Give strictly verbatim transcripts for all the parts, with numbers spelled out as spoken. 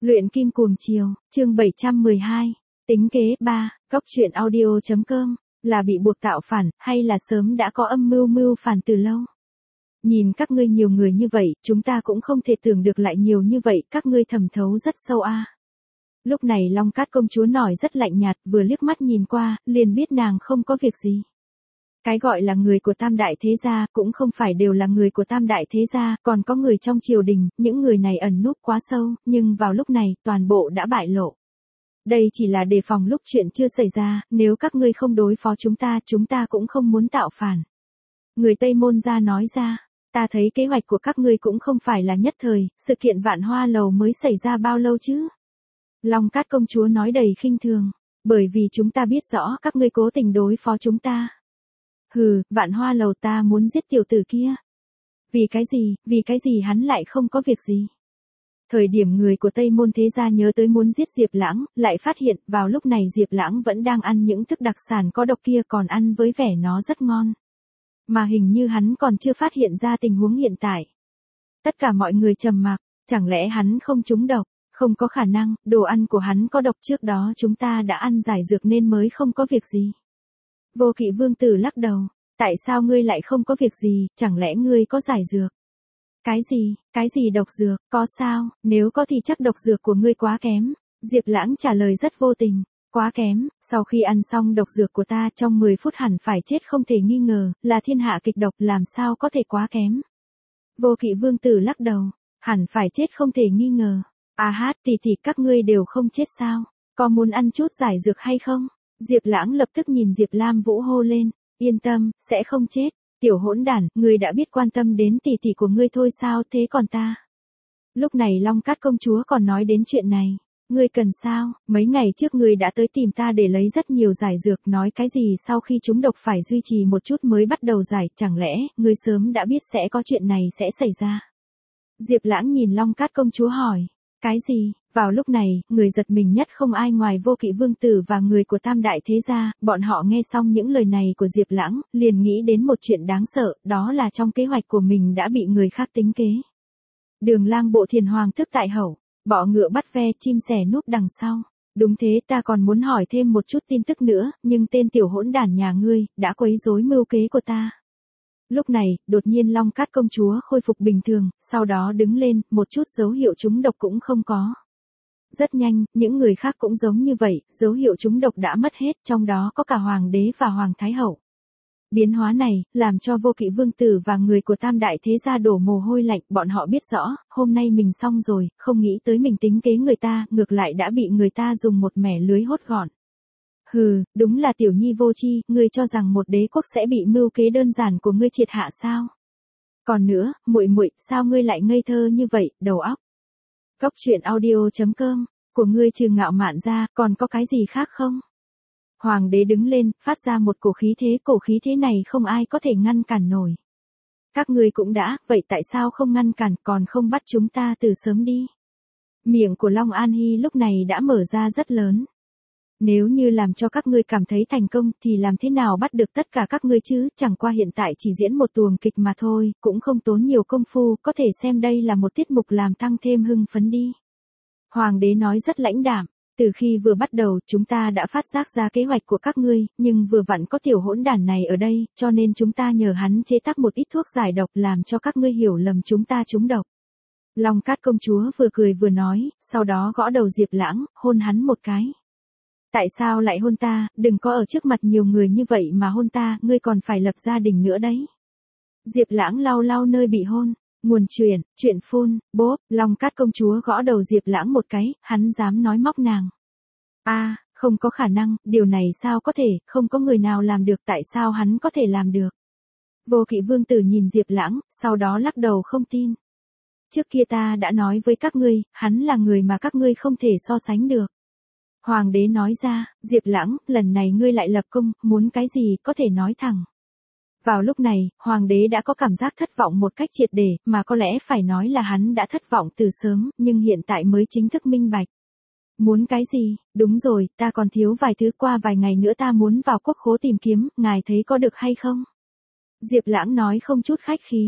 Luyện kim cuồng chiều, chương bảy trăm mười hai, tính kế ba, Cóc truyện audio.com, là bị buộc tạo phản, hay là sớm đã có âm mưu mưu phản từ lâu? Nhìn các ngươi nhiều người như vậy, chúng ta cũng không thể tưởng được lại nhiều như vậy, các ngươi thẩm thấu rất sâu a. À. Lúc này Long Cát công chúa nói rất lạnh nhạt, vừa liếc mắt nhìn qua, liền biết nàng không có việc gì. Cái gọi là người của Tam Đại Thế Gia, cũng không phải đều là người của Tam Đại Thế Gia, còn có người trong triều đình, những người này ẩn núp quá sâu, nhưng vào lúc này, toàn bộ đã bại lộ. Đây chỉ là đề phòng lúc chuyện chưa xảy ra, nếu các ngươi không đối phó chúng ta, chúng ta cũng không muốn tạo phản. Người Tây Môn Gia nói ra, ta thấy kế hoạch của các ngươi cũng không phải là nhất thời, sự kiện Vạn Hoa Lầu mới xảy ra bao lâu chứ? Long Cát công chúa nói đầy khinh thường, bởi vì chúng ta biết rõ các ngươi cố tình đối phó chúng ta. Hừ, Vạn Hoa Lầu ta muốn giết tiểu tử kia. Vì cái gì, vì cái gì hắn lại không có việc gì? Thời điểm người của Tây Môn Thế Gia nhớ tới muốn giết Diệp Lãng, lại phát hiện, vào lúc này Diệp Lãng vẫn đang ăn những thức đặc sản có độc kia còn ăn với vẻ nó rất ngon. Mà hình như hắn còn chưa phát hiện ra tình huống hiện tại. Tất cả mọi người trầm mặc, chẳng lẽ hắn không trúng độc? Không có khả năng, đồ ăn của hắn có độc trước đó chúng ta đã ăn giải dược nên mới không có việc gì. Vô Kỵ Vương tử lắc đầu, tại sao ngươi lại không có việc gì, chẳng lẽ ngươi có giải dược? Cái gì, cái gì độc dược, có sao, nếu có thì chắc độc dược của ngươi quá kém. Diệp Lãng trả lời rất vô tình, quá kém, sau khi ăn xong độc dược của ta trong mười phút hẳn phải chết không thể nghi ngờ, là thiên hạ kịch độc làm sao có thể quá kém. Vô Kỵ Vương tử lắc đầu, hẳn phải chết không thể nghi ngờ. À hát tỷ tỷ các ngươi đều không chết sao, có muốn ăn chút giải dược hay không? Diệp Lãng lập tức nhìn Diệp Lam Vũ hô lên, yên tâm, sẽ không chết, tiểu hỗn đản, ngươi đã biết quan tâm đến tỷ tỷ của ngươi thôi sao, thế còn ta? Lúc này Long Cát công chúa còn nói đến chuyện này, ngươi cần sao, mấy ngày trước ngươi đã tới tìm ta để lấy rất nhiều giải dược, nói cái gì sau khi chúng độc phải duy trì một chút mới bắt đầu giải, chẳng lẽ, ngươi sớm đã biết sẽ có chuyện này sẽ xảy ra? Diệp Lãng nhìn Long Cát công chúa hỏi, cái gì? Vào lúc này, người giật mình nhất không ai ngoài Vô Kỵ Vương tử và người của Tam Đại Thế Gia, bọn họ nghe xong những lời này của Diệp Lãng, liền nghĩ đến một chuyện đáng sợ, đó là trong kế hoạch của mình đã bị người khác tính kế. Đường Lang bộ Thiền Hoàng thức tại hậu, bọ ngựa bắt ve, chim sẻ núp đằng sau. Đúng thế, ta còn muốn hỏi thêm một chút tin tức nữa, nhưng tên tiểu hỗn đản nhà ngươi, đã quấy rối mưu kế của ta. Lúc này, đột nhiên Long Cát công chúa khôi phục bình thường, sau đó đứng lên, một chút dấu hiệu trúng độc cũng không có. Rất nhanh, những người khác cũng giống như vậy, dấu hiệu trúng độc đã mất hết, trong đó có cả Hoàng đế và Hoàng Thái Hậu. Biến hóa này, làm cho Vô Kỵ Vương tử và người của Tam Đại Thế Gia đổ mồ hôi lạnh, bọn họ biết rõ, hôm nay mình xong rồi, không nghĩ tới mình tính kế người ta, ngược lại đã bị người ta dùng một mẻ lưới hốt gọn. Hừ, đúng là tiểu nhi vô tri, ngươi cho rằng một đế quốc sẽ bị mưu kế đơn giản của ngươi triệt hạ sao? Còn nữa, muội muội, sao ngươi lại ngây thơ như vậy, đầu óc? Cóc truyện audio.com, của ngươi trừ ngạo mạn ra, còn có cái gì khác không? Hoàng đế đứng lên, phát ra một cổ khí thế, cổ khí thế này không ai có thể ngăn cản nổi. Các ngươi cũng đã, vậy tại sao không ngăn cản, còn không bắt chúng ta từ sớm đi? Miệng của Long An Hy lúc này đã mở ra rất lớn. Nếu như làm cho các ngươi cảm thấy thành công thì làm thế nào bắt được tất cả các ngươi chứ, chẳng qua hiện tại chỉ diễn một tuồng kịch mà thôi, cũng không tốn nhiều công phu, có thể xem đây là một tiết mục làm tăng thêm hưng phấn đi. Hoàng đế nói rất lãnh đạm, từ khi vừa bắt đầu chúng ta đã phát giác ra kế hoạch của các ngươi, nhưng vừa vặn có tiểu hỗn đản này ở đây, cho nên chúng ta nhờ hắn chế tác một ít thuốc giải độc làm cho các ngươi hiểu lầm chúng ta trúng độc. Long Cát công chúa vừa cười vừa nói, sau đó gõ đầu Diệp Lãng, hôn hắn một cái. Tại sao lại hôn ta, đừng có ở trước mặt nhiều người như vậy mà hôn ta, ngươi còn phải lập gia đình nữa đấy. Diệp Lãng lau lau nơi bị hôn, nguồn truyền, chuyện phun, bốp, Long Cát công chúa gõ đầu Diệp Lãng một cái, hắn dám nói móc nàng. A, à, không có khả năng, điều này sao có thể, không có người nào làm được, tại sao hắn có thể làm được. Vô Kỵ Vương tử nhìn Diệp Lãng, sau đó lắc đầu không tin. Trước kia ta đã nói với các ngươi, hắn là người mà các ngươi không thể so sánh được. Hoàng đế nói ra, Diệp Lãng, lần này ngươi lại lập công, muốn cái gì, có thể nói thẳng. Vào lúc này, Hoàng đế đã có cảm giác thất vọng một cách triệt để, mà có lẽ phải nói là hắn đã thất vọng từ sớm, nhưng hiện tại mới chính thức minh bạch. Muốn cái gì, đúng rồi, ta còn thiếu vài thứ, qua vài ngày nữa ta muốn vào quốc khố tìm kiếm, ngài thấy có được hay không? Diệp Lãng nói không chút khách khí,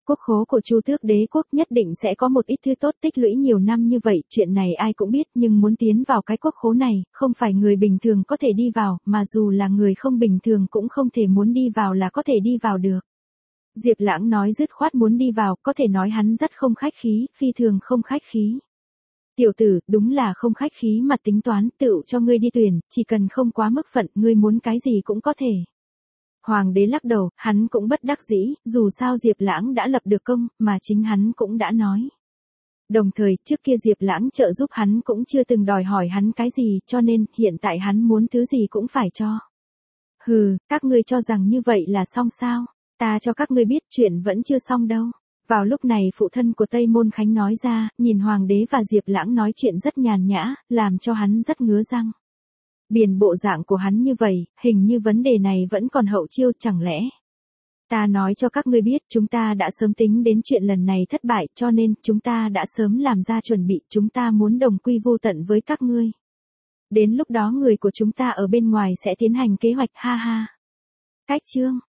Quốc khố của Chu Tước Đế quốc nhất định sẽ có một ít thứ tốt tích lũy nhiều năm như vậy, chuyện này ai cũng biết, nhưng muốn tiến vào cái quốc khố này, không phải người bình thường có thể đi vào, mà dù là người không bình thường cũng không thể muốn đi vào là có thể đi vào được. Diệp Lãng nói dứt khoát muốn đi vào, có thể nói hắn rất không khách khí, phi thường không khách khí. Tiểu tử, đúng là không khách khí mà tính toán, tựu cho ngươi đi tuyển, chỉ cần không quá mức phận, ngươi muốn cái gì cũng có thể. Hoàng đế lắc đầu, hắn cũng bất đắc dĩ, dù sao Diệp Lãng đã lập được công, mà chính hắn cũng đã nói. Đồng thời, trước kia Diệp Lãng trợ giúp hắn cũng chưa từng đòi hỏi hắn cái gì, cho nên, hiện tại hắn muốn thứ gì cũng phải cho. Hừ, các ngươi cho rằng như vậy là xong sao? Ta cho các ngươi biết chuyện vẫn chưa xong đâu. Vào lúc này phụ thân của Tây Môn Khánh nói ra, nhìn Hoàng đế và Diệp Lãng nói chuyện rất nhàn nhã, làm cho hắn rất ngứa răng. Biển bộ dạng của hắn như vậy, hình như vấn đề này vẫn còn hậu chiêu, chẳng lẽ. Ta nói cho các ngươi biết, chúng ta đã sớm tính đến chuyện lần này thất bại, cho nên, chúng ta đã sớm làm ra chuẩn bị, chúng ta muốn đồng quy vu tận với các ngươi. Đến lúc đó người của chúng ta ở bên ngoài sẽ tiến hành kế hoạch, ha ha. Cách chương